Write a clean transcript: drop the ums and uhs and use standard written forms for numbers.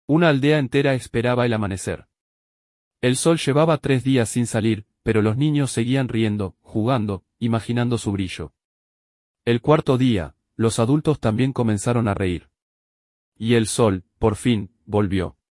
Una aldea entera esperaba el amanecer. El sol llevaba 3 días sin salir, pero los niños seguían riendo, jugando, imaginando su brillo. El cuarto día, los adultos también comenzaron a reír. Y el sol, por fin, volvió.